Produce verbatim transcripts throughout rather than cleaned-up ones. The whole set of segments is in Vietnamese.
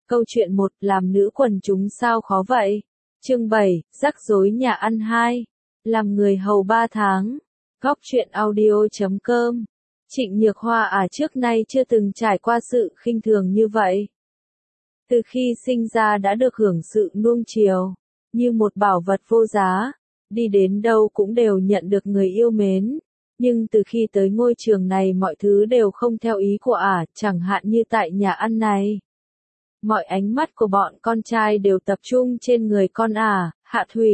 Câu chuyện một, làm nữ quần chúng sao khó vậy? Chương bảy, rắc rối nhà ăn hai. Làm người hầu ba tháng. Góc truyện audio chấm com. Trịnh Nhược Hoa à trước nay chưa từng trải qua sự khinh thường như vậy. Từ khi sinh ra đã được hưởng sự nuông chiều, như một bảo vật vô giá, đi đến đâu cũng đều nhận được người yêu mến. Nhưng từ khi tới ngôi trường này mọi thứ đều không theo ý của ả, chẳng hạn như tại nhà ăn này. Mọi ánh mắt của bọn con trai đều tập trung trên người con ả, Hạ Thủy.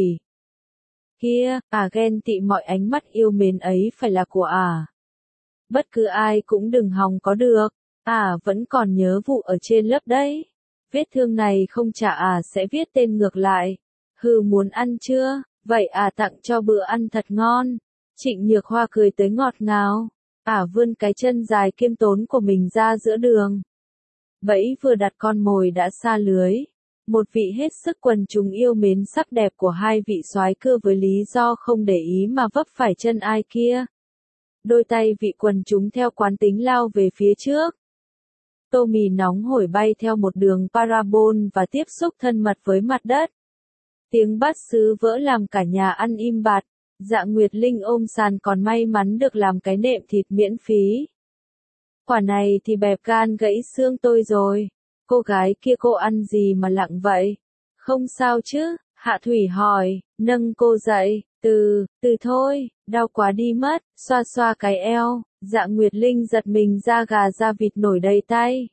Kia, ả ghen tị mọi ánh mắt yêu mến ấy phải là của ả. Bất cứ ai cũng đừng hòng có được, ả vẫn còn nhớ vụ ở trên lớp đấy. Vết thương này không trả ả sẽ viết tên ngược lại. Hừ, muốn ăn chưa? Vậy ả tặng cho bữa ăn thật ngon. Trịnh Nhược Hoa cười tới ngọt ngào. Ả vươn cái chân dài kiêm tốn của mình ra giữa đường. Bẫy vừa đặt con mồi đã sa lưới. Một vị hết sức quần chúng yêu mến sắc đẹp của hai vị soái cưa với lý do không để ý mà vấp phải chân ai kia. Đôi tay vị quần chúng theo quán tính lao về phía trước. Tô mì nóng hổi bay theo một đường parabol và tiếp xúc thân mật với mặt đất. Tiếng bát sứ vỡ làm cả nhà ăn im bặt. Dạ Nguyệt Linh ôm sàn còn may mắn được làm cái nệm thịt miễn phí. Quả này thì bẹp gan gãy xương tôi rồi. Cô gái kia cô ăn gì mà lặng vậy? Không sao chứ? Hạ Thủy hỏi, nâng cô dậy. Từ, từ thôi, đau quá đi mất, xoa xoa cái eo. Dạ Nguyệt Linh giật mình da gà da vịt nổi đầy tay.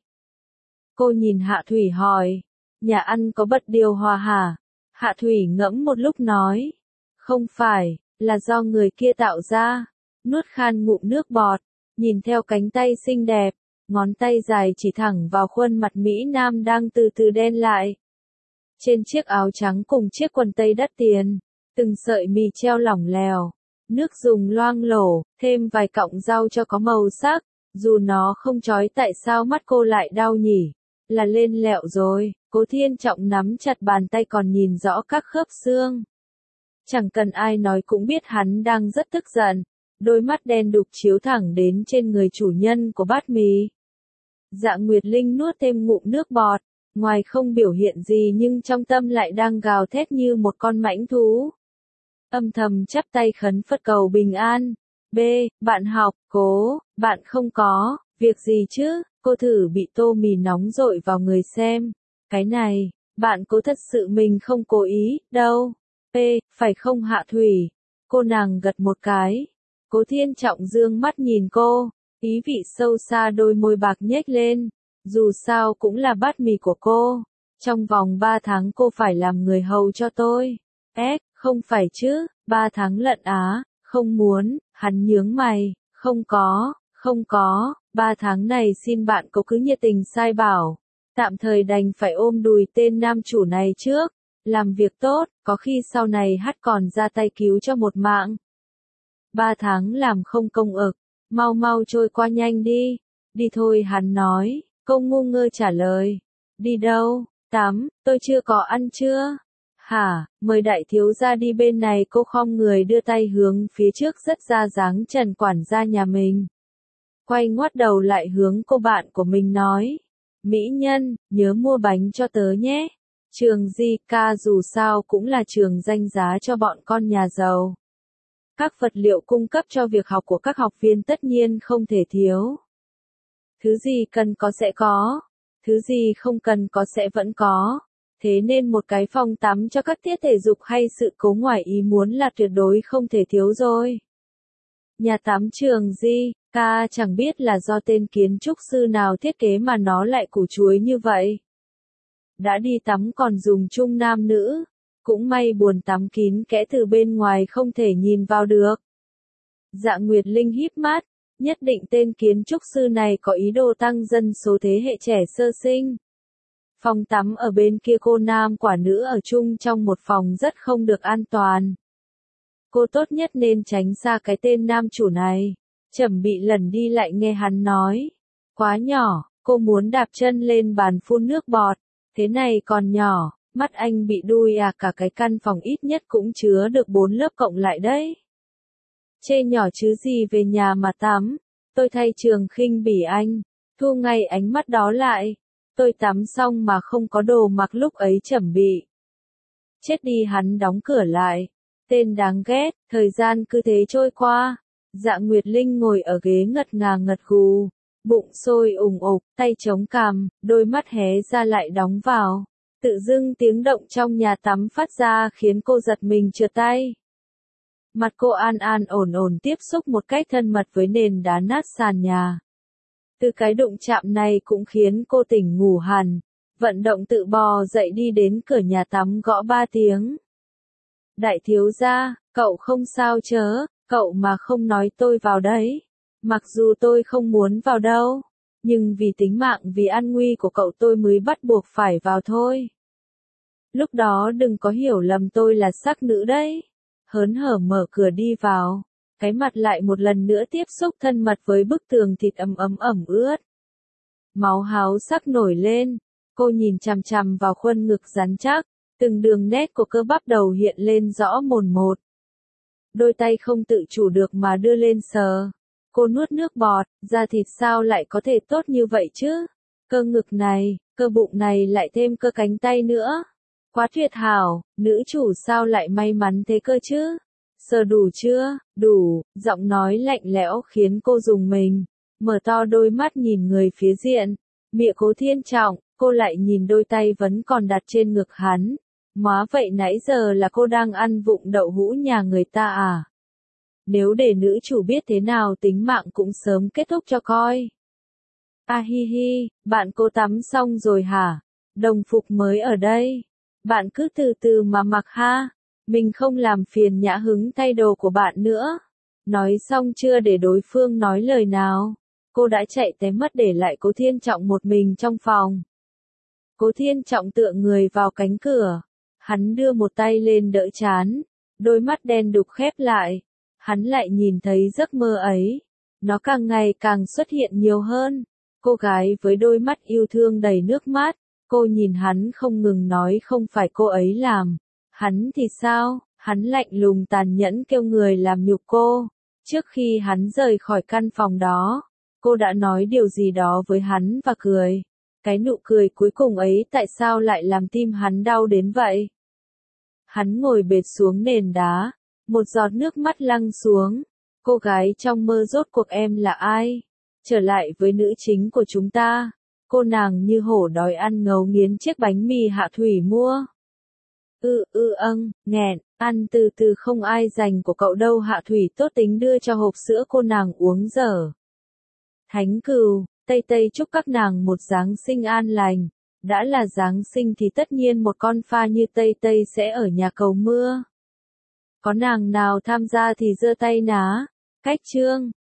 Cô nhìn Hạ Thủy hỏi, nhà ăn có bật điều hòa hả? Hạ Thủy ngẫm một lúc nói, không phải, là do người kia tạo ra. Nuốt khan ngụm nước bọt, nhìn theo cánh tay xinh đẹp, ngón tay dài chỉ thẳng vào khuôn mặt Mỹ Nam đang từ từ đen lại. Trên chiếc áo trắng cùng chiếc quần tây đắt tiền, từng sợi mì treo lỏng lèo, nước dùng loang lổ, thêm vài cọng rau cho có màu sắc. Dù nó không chói tại sao mắt cô lại đau nhỉ? Là lên lẹo rồi. Cố Thiên Trọng nắm chặt bàn tay còn nhìn rõ các khớp xương. Chẳng cần ai nói cũng biết hắn đang rất tức giận. Đôi mắt đen đục chiếu thẳng đến trên người chủ nhân của bát mì. Dạ Nguyệt Linh nuốt thêm ngụm nước bọt, ngoài không biểu hiện gì nhưng trong tâm lại đang gào thét như một con mãnh thú. Âm thầm chắp tay khấn Phật cầu bình an. B, bạn học, cố, bạn không có, việc gì chứ? Cô thử bị tô mì nóng dội vào người xem. Cái này, bạn cố thật sự mình không cố ý, đâu. P, phải không Hạ Thủy? Cô nàng gật một cái. Cố Thiên Trọng dương mắt nhìn cô, ý vị sâu xa đôi môi bạc nhếch lên. Dù sao cũng là bát mì của cô. Trong vòng ba tháng cô phải làm người hầu cho tôi. S, không phải chứ, ba tháng lận á, không muốn, hắn nhướng mày, không có, không có, ba tháng này xin bạn cố cứ nhiệt tình sai bảo. Tạm thời đành phải ôm đùi tên nam chủ này trước. Làm việc tốt, có khi sau này hát còn ra tay cứu cho một mạng. Ba tháng làm không công ực, mau mau trôi qua nhanh đi. Đi thôi hắn nói, cô ngu ngơ trả lời. Đi đâu? Tắm, tôi chưa có ăn chưa? Hả, mời đại thiếu gia đi bên này. Cô khom người đưa tay hướng phía trước rất ra dáng Trần quản gia nhà mình. Quay ngoắt đầu lại hướng cô bạn của mình nói. Mỹ nhân, nhớ mua bánh cho tớ nhé. Trường Di Ca dù sao cũng là trường danh giá cho bọn con nhà giàu. Các vật liệu cung cấp cho việc học của các học viên tất nhiên không thể thiếu. Thứ gì cần có sẽ có, thứ gì không cần có sẽ vẫn có. Thế nên một cái phòng tắm cho các tiết thể dục hay sự cố ngoài ý muốn là tuyệt đối không thể thiếu rồi. Nhà tắm Trường Di Ca chẳng biết là do tên kiến trúc sư nào thiết kế mà nó lại củ chuối như vậy. Đã đi tắm còn dùng chung nam nữ. Cũng may buồn tắm kín kẽ từ bên ngoài không thể nhìn vào được. Dạ Nguyệt Linh híp mắt, nhất định tên kiến trúc sư này có ý đồ tăng dân số thế hệ trẻ sơ sinh. Phòng tắm ở bên kia cô nam quả nữ ở chung trong một phòng rất không được an toàn. Cô tốt nhất nên tránh xa cái tên nam chủ này. Chuẩn bị lần đi lại nghe hắn nói. Quá nhỏ, cô muốn đạp chân lên bàn phun nước bọt. Thế này còn nhỏ, mắt anh bị đuôi à, cả cái căn phòng ít nhất cũng chứa được bốn lớp cộng lại đấy. Chê nhỏ chứ gì, về nhà mà tắm. Tôi thay Trường khinh bỉ anh. Thu ngay ánh mắt đó lại. tôi tắm xong mà không có đồ mặc lúc ấy chuẩn bị. Chết đi, hắn đóng cửa lại. Tên đáng ghét, thời gian cứ thế trôi qua. Dạ Nguyệt Linh ngồi ở ghế ngật ngà ngật gù, bụng sôi ủng ục, tay chống cằm, đôi mắt hé ra lại đóng vào. Tự dưng tiếng động trong nhà tắm phát ra khiến cô giật mình trượt tay. Mặt cô an an ổn ổn tiếp xúc một cách thân mật với nền đá nát sàn nhà. Từ cái đụng chạm này cũng khiến cô tỉnh ngủ hẳn, vận động tự bò dậy đi đến cửa nhà tắm gõ ba tiếng. Đại thiếu gia, cậu không sao chớ, cậu mà không nói tôi vào đấy. Mặc dù tôi không muốn vào đâu, nhưng vì tính mạng vì an nguy của cậu tôi mới bắt buộc phải vào thôi. Lúc đó đừng có hiểu lầm tôi là sắc nữ đấy. Hớn hở mở cửa đi vào, cái mặt lại một lần nữa tiếp xúc thân mật với bức tường thịt ấm ấm ẩm ướt. Máu háo sắc nổi lên, cô nhìn chằm chằm vào khuôn ngực rắn chắc, từng đường nét của cơ bắp đầu hiện lên rõ mồn một. Đôi tay không tự chủ được mà đưa lên sờ. Cô nuốt nước bọt, da thịt sao lại có thể tốt như vậy chứ? Cơ ngực này, cơ bụng này lại thêm cơ cánh tay nữa. Quá tuyệt hảo, nữ chủ sao lại may mắn thế cơ chứ? Sờ đủ chưa? Đủ, giọng nói lạnh lẽo khiến cô rùng mình. Mở to đôi mắt nhìn người phía diện. Miệng Cố Thiên Trọng, cô lại nhìn đôi tay vẫn còn đặt trên ngực hắn. Má vậy nãy giờ là cô đang ăn vụng đậu hũ nhà người ta à? Nếu để nữ chủ biết thế nào tính mạng cũng sớm kết thúc cho coi. A hi hi, bạn cô tắm xong rồi hả? Đồng phục mới ở đây. Bạn cứ từ từ mà mặc ha. Mình không làm phiền Nhã Hứng thay đồ của bạn nữa. Nói xong chưa để đối phương nói lời nào, cô đã chạy té mất để lại Cố Thiên Trọng một mình trong phòng. Cố Thiên Trọng tựa người vào cánh cửa. Hắn đưa một tay lên đỡ trán. Đôi mắt đen đục khép lại. Hắn lại nhìn thấy giấc mơ ấy. Nó càng ngày càng xuất hiện nhiều hơn. Cô gái với đôi mắt yêu thương đầy nước mắt. Cô nhìn hắn không ngừng nói không phải cô ấy làm. Hắn thì sao? Hắn lạnh lùng tàn nhẫn kêu người làm nhục cô. Trước khi hắn rời khỏi căn phòng đó, cô đã nói điều gì đó với hắn và cười. Cái nụ cười cuối cùng ấy tại sao lại làm tim hắn đau đến vậy? Hắn ngồi bệt xuống nền đá, một giọt nước mắt lăn xuống. Cô gái trong mơ rốt cuộc em là ai? Trở lại với nữ chính của chúng ta. Cô nàng như hổ đói ăn ngấu nghiến chiếc bánh mì Hạ Thủy mua. Ư ư âng, nghẹn, ăn từ từ không ai dành của cậu đâu. Hạ Thủy tốt tính đưa cho hộp sữa cô nàng uống dở. Thánh Cừu, Tây Tây chúc các nàng một Giáng sinh an lành. Đã là Giáng sinh thì tất nhiên một con pha như Tây Tây sẽ ở nhà cầu mưa. Có nàng nào tham gia thì giơ tay ná. Cách chương